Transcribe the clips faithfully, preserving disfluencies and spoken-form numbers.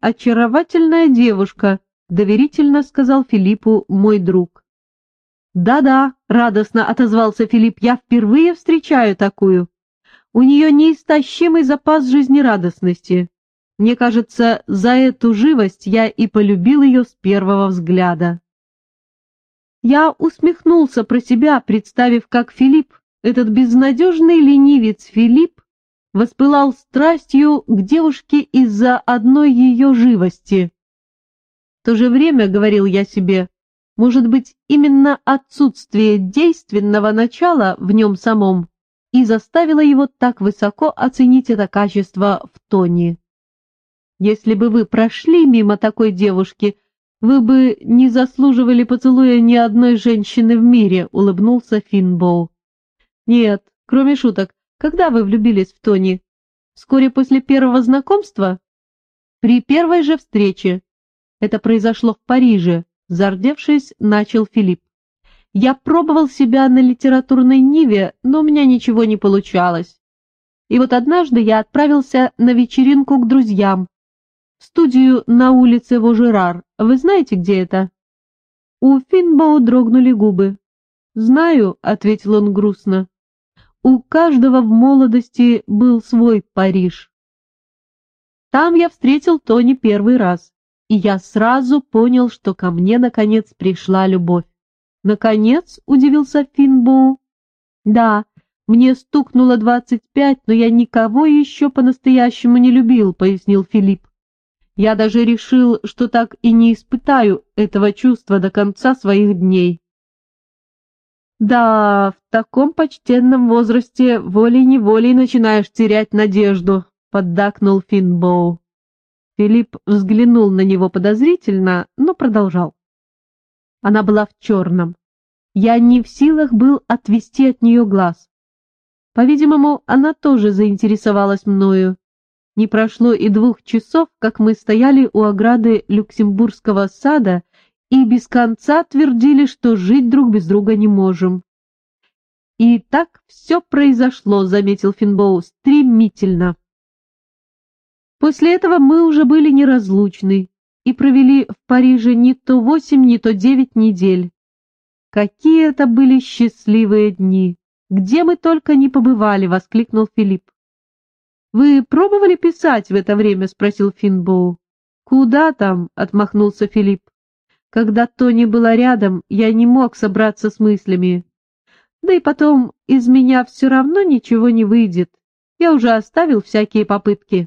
очаровательная девушка», — доверительно сказал Филиппу мой друг. «Да-да», — радостно отозвался Филипп, — «я впервые встречаю такую. У нее неистощимый запас жизнерадостности. Мне кажется, за эту живость я и полюбил ее с первого взгляда». Я усмехнулся про себя, представив, как Филипп, этот безнадежный ленивец Филипп, воспылал страстью к девушке из-за одной ее живости. В то же время, говорил я себе, может быть, именно отсутствие действенного начала в нем самом и заставило его так высоко оценить это качество в Тони. Если бы вы прошли мимо такой девушки, вы бы не заслуживали поцелуя ни одной женщины в мире, улыбнулся Финбоу. Нет, кроме шуток, когда вы влюбились в Тони? Вскоре после первого знакомства? При первой же встрече. Это произошло в Париже, зардевшись, начал Филипп. Я пробовал себя на литературной ниве, но у меня ничего не получалось. И вот однажды я отправился на вечеринку к друзьям, в студию на улице Вожерар. Вы знаете, где это? У Финбоу дрогнули губы. «Знаю», — ответил он грустно. «У каждого в молодости был свой Париж». Там я встретил Тони первый раз, и я сразу понял, что ко мне, наконец, пришла любовь. «Наконец?» — удивился Финбоу. «Да, мне стукнуло двадцать пять, но я никого еще по-настоящему не любил», — пояснил Филипп. «Я даже решил, что так и не испытаю этого чувства до конца своих дней». «Да, в таком почтенном возрасте волей-неволей начинаешь терять надежду», — поддакнул Финбоу. Филипп взглянул на него подозрительно, но продолжал. Она была в черном. Я не в силах был отвести от нее глаз. По-видимому, она тоже заинтересовалась мною. Не прошло и двух часов, как мы стояли у ограды Люксембургского сада и без конца твердили, что жить друг без друга не можем. И так все произошло, заметил Финбоу, стремительно. После этого мы уже были неразлучны и провели в Париже не то восемь, не то девять недель. Какие это были счастливые дни! Где мы только не побывали, воскликнул Филипп. Вы пробовали писать в это время, спросил Финбоу. Куда там, отмахнулся Филипп. Когда Тони была рядом, я не мог собраться с мыслями. Да и потом из меня все равно ничего не выйдет. Я уже оставил всякие попытки.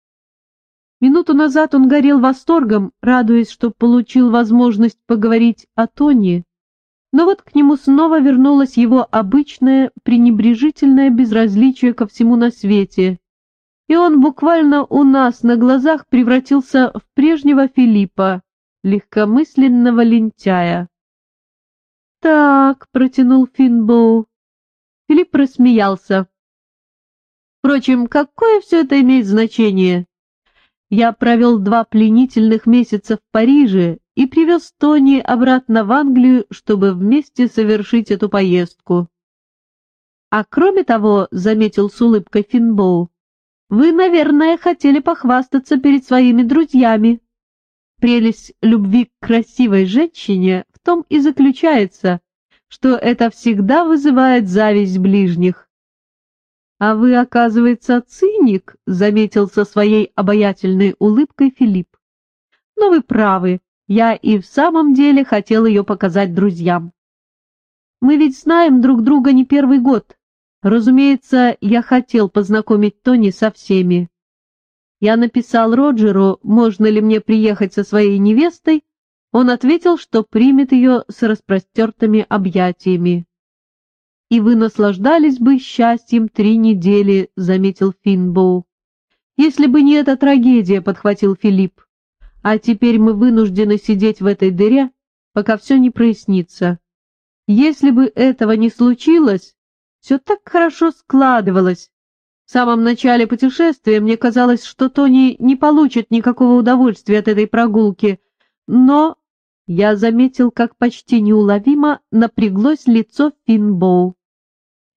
Минуту назад он горел восторгом, радуясь, что получил возможность поговорить о Тони. Но вот к нему снова вернулось его обычное пренебрежительное безразличие ко всему на свете, и он буквально у нас на глазах превратился в прежнего Филиппа, легкомысленного лентяя. «Так», — протянул Финбоу. Филипп рассмеялся. «Впрочем, какое все это имеет значение? Я провел два пленительных месяца в Париже и привез Тони обратно в Англию, чтобы вместе совершить эту поездку. А кроме того, — заметил с улыбкой Финбоу, — вы, наверное, хотели похвастаться перед своими друзьями. Прелесть любви к красивой женщине в том и заключается, что это всегда вызывает зависть ближних. «А вы, оказывается, циник», — заметил со своей обаятельной улыбкой Филипп. «Но вы правы, я и в самом деле хотел ее показать друзьям. Мы ведь знаем друг друга не первый год. Разумеется, я хотел познакомить Тони со всеми. Я написал Роджеру, можно ли мне приехать со своей невестой. Он ответил, что примет ее с распростертыми объятиями. «И вы наслаждались бы счастьем три недели», — заметил Финбоу. «Если бы не эта трагедия», — подхватил Филипп. «А теперь мы вынуждены сидеть в этой дыре, пока все не прояснится. Если бы этого не случилось, все так хорошо складывалось. В самом начале путешествия мне казалось, что Тони не получит никакого удовольствия от этой прогулки, но...» Я заметил, как почти неуловимо напряглось лицо Финбоу.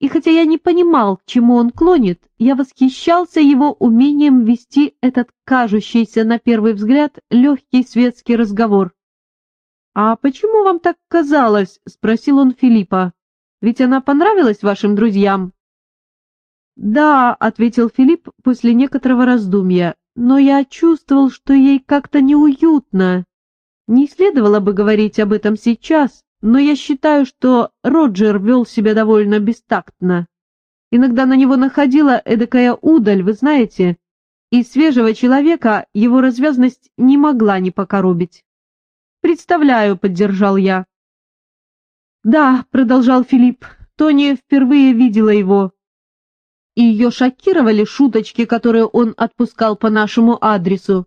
И хотя я не понимал, к чему он клонит, я восхищался его умением вести этот кажущийся на первый взгляд легкий светский разговор. «А почему вам так казалось?» — спросил он Филиппа. «Ведь она понравилась вашим друзьям?» «Да», — ответил Филипп после некоторого раздумья, «но я чувствовал, что ей как-то неуютно. Не следовало бы говорить об этом сейчас, но я считаю, что Роджер вел себя довольно бестактно. Иногда на него находила эдакая удаль, вы знаете, и свежего человека его развязность не могла не покоробить». «Представляю», — поддержал я. «Да», — продолжал Филипп, — «Тони впервые видела его. И ее шокировали шуточки, которые он отпускал по нашему адресу.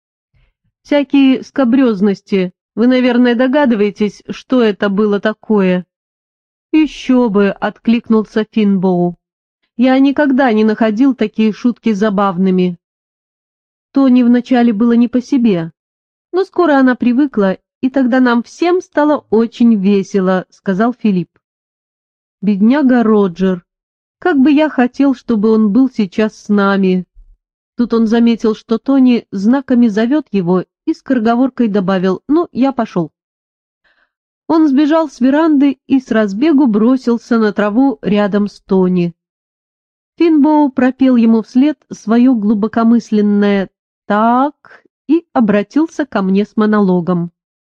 Всякие скабрезности. Вы, наверное, догадываетесь, что это было такое?» «Еще бы», — откликнулся Финбоу. «Я никогда не находил такие шутки забавными». Тони вначале было не по себе, но скоро она привыкла, и тогда нам всем стало очень весело, — сказал Филипп. «Бедняга Роджер. Как бы я хотел, чтобы он был сейчас с нами». Тут он заметил, что Тони знаками зовет его, и скороговоркой добавил: «Ну, я пошел». Он сбежал с веранды и с разбегу бросился на траву рядом с Тони. Финбоу пропел ему вслед свое глубокомысленное «так» и обратился ко мне с монологом.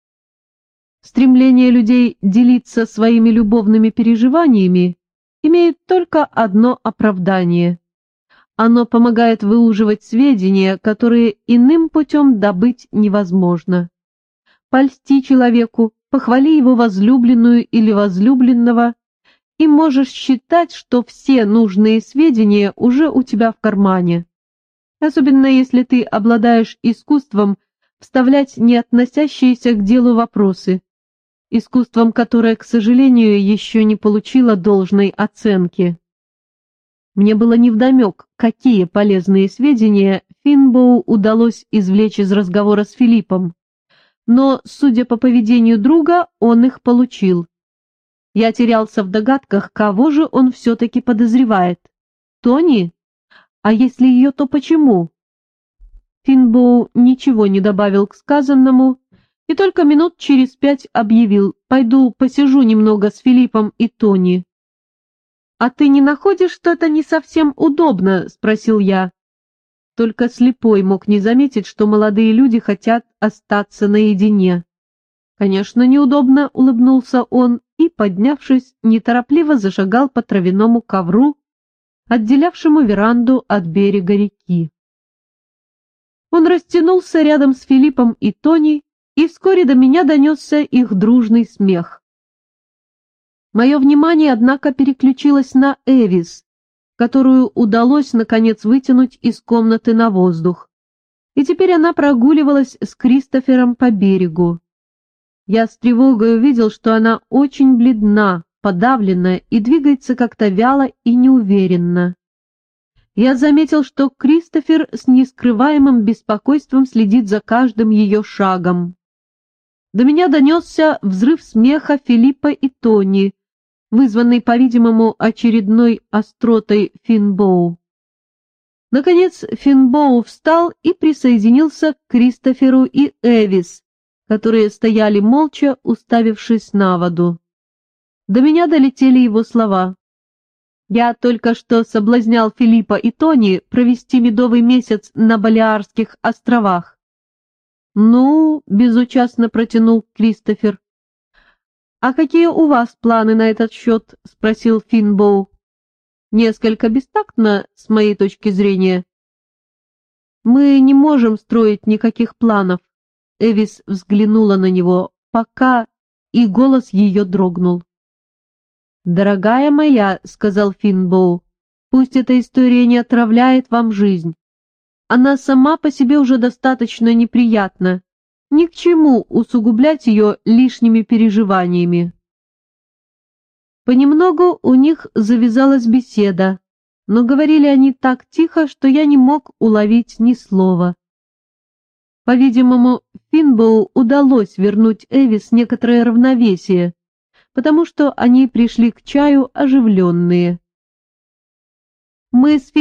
Стремление людей делиться своими любовными переживаниями имеет только одно оправдание. Оно помогает выуживать сведения, которые иным путем добыть невозможно. Польсти человеку, похвали его возлюбленную или возлюбленного, и можешь считать, что все нужные сведения уже у тебя в кармане. Особенно если ты обладаешь искусством вставлять не относящиеся к делу вопросы, искусством, которое, к сожалению, еще не получило должной оценки. Мне было невдомек, какие полезные сведения Финбоу удалось извлечь из разговора с Филиппом, но, судя по поведению друга, он их получил. Я терялся в догадках, кого же он все-таки подозревает. Тони? А если ее, то почему? Финбоу ничего не добавил к сказанному, и только минут через пять объявил: «Пойду посижу немного с Филиппом и Тони». «А ты не находишь, что это не совсем удобно?» — спросил я. Только слепой мог не заметить, что молодые люди хотят остаться наедине. «Конечно, неудобно», — улыбнулся он и, поднявшись, неторопливо зашагал по травяному ковру, отделявшему веранду от берега реки. Он растянулся рядом с Филиппом и Тони, и вскоре до меня донесся их дружный смех. Мое внимание, однако, переключилось на Эвис, которую удалось, наконец, вытянуть из комнаты на воздух, и теперь она прогуливалась с Кристофером по берегу. Я с тревогой увидел, что она очень бледна, подавлена и двигается как-то вяло и неуверенно. Я заметил, что Кристофер с нескрываемым беспокойством следит за каждым ее шагом. До меня донесся взрыв смеха Филиппа и Тони, вызванный, по-видимому, очередной остротой Финбоу. Наконец Финбоу встал и присоединился к Кристоферу и Эвис, которые стояли молча, уставившись на воду. До меня долетели его слова. «Я только что соблазнял Филиппа и Тони провести медовый месяц на Балеарских островах». «Ну», — безучастно протянул Кристофер. «А какие у вас планы на этот счет?» — спросил Финбоу. «Несколько бестактно, с моей точки зрения». «Мы не можем строить никаких планов», — Эвис взглянула на него, пока, и голос ее дрогнул. «Дорогая моя», — сказал Финбоу, — «пусть эта история не отравляет вам жизнь. Она сама по себе уже достаточно неприятна. Ни к чему усугублять ее лишними переживаниями». Понемногу у них завязалась беседа, но говорили они так тихо, что я не мог уловить ни слова. По-видимому, Финбоу удалось вернуть Эвис некоторое равновесие, потому что они пришли к чаю оживленные. Мы с